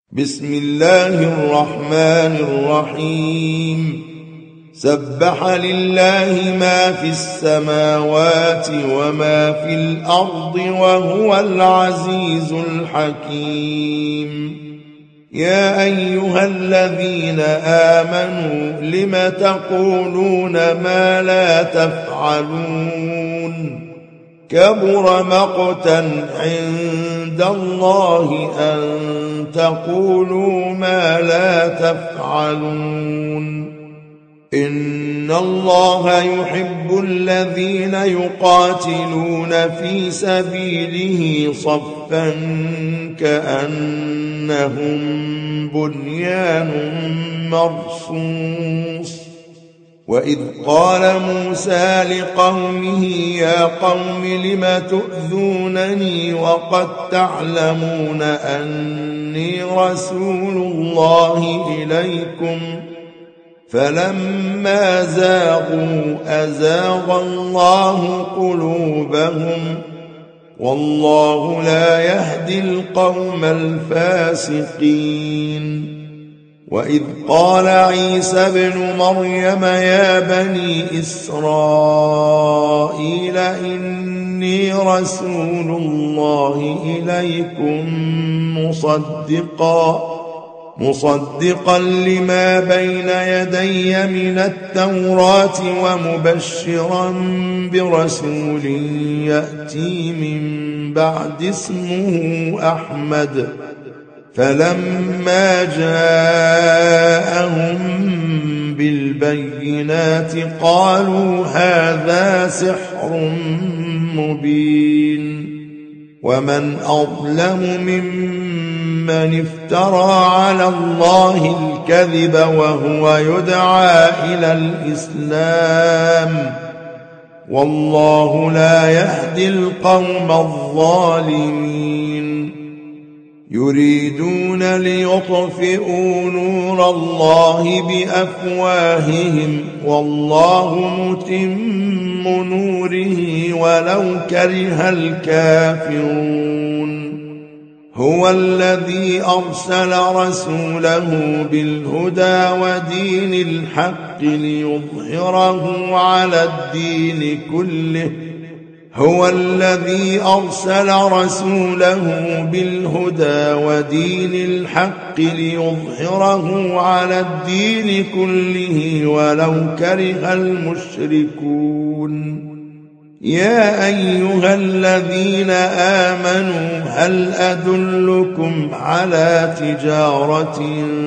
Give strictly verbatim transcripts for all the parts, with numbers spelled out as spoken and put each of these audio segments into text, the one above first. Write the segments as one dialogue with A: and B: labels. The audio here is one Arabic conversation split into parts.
A: بسم الله الرحمن الرحيم سبح لله ما في السماوات وما في الأرض وهو العزيز الحكيم. يا أيها الذين آمنوا لم تقولون ما لا تفعلون كبر مقتا عند الله أن تقولوا ما لا تفعلون. إن الله يحب الذين يقاتلون في سبيله صفا كأنهم بنيان مرصوص. وإذ قال موسى لقومه يا قوم لم تؤذونني وقد تعلمون أني رسول الله إليكم فلما زاغوا أزاغ الله قلوبهم والله لا يهدي القوم الفاسقين. وإذ قال عيسى ابن مريم يا بني إسرائيل إني رسول الله إليكم مصدقا مصدقا لما بين يدي من التوراة ومبشرا برسول يأتي من بعد اسمه أحمد. فلما جاءهم بالبينات قالوا هذا سحر مبين. ومن أظلم ممن افترى على الله الكذب وهو يدعى إلى الإسلام والله لا يهدي القوم الظالمين. يريدون ليطفئوا نور الله بأفواههم والله متم نوره ولو كره الكافرون. هو الذي أرسل رسوله بالهدى ودين الحق ليظهره على الدين كله هو الذي أرسل رسوله بالهدى ودين الحق ليظهره على الدين كله ولو كره المشركون. يا أيها الذين آمنوا هل أدلكم على تجارة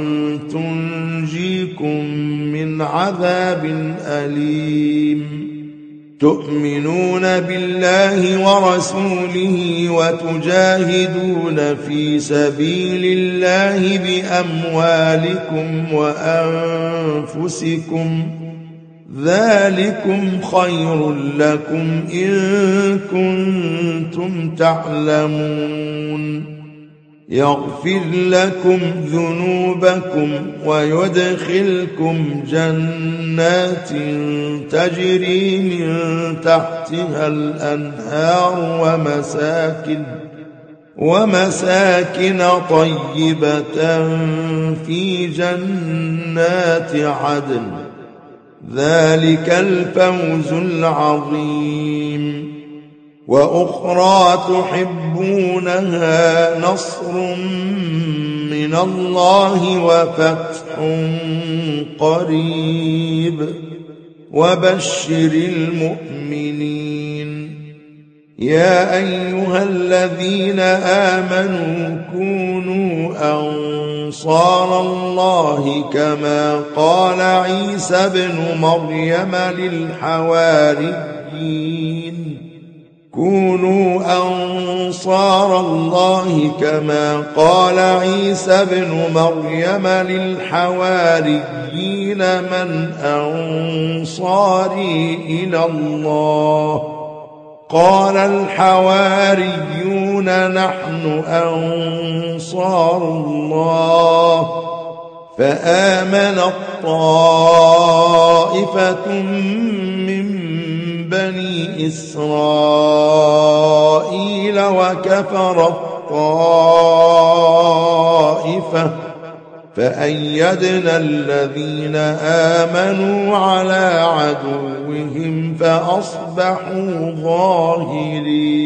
A: تنجيكم من عذاب أليم تؤمنون بالله ورسوله وتجاهدون في سبيل الله بأموالكم وأنفسكم ذلكم خير لكم إن كنتم تعلمون. يغفر لكم ذنوبكم ويدخلكم جنات تجري من تحتها الأنهار ومساكن ومساكن طيبة في جنات عدن ذلك الفوز العظيم. وأخرى تحبونها نصر من الله وفتح قريب وبشر المؤمنين. يا أيها الذين آمنوا كونوا أنصار الله كما قال عيسى ابن مريم للحواريين كونوا أنصار الله كما قال عيسى ابن مريم للحواريين من أنصاري إلى الله قال الحواريون نحن أنصار الله. فآمنت طائفة من بني إسرائيل وكفرت طائفة طائفة فأيدنا الذين آمنوا على عدوهم فأصبحوا ظاهرين.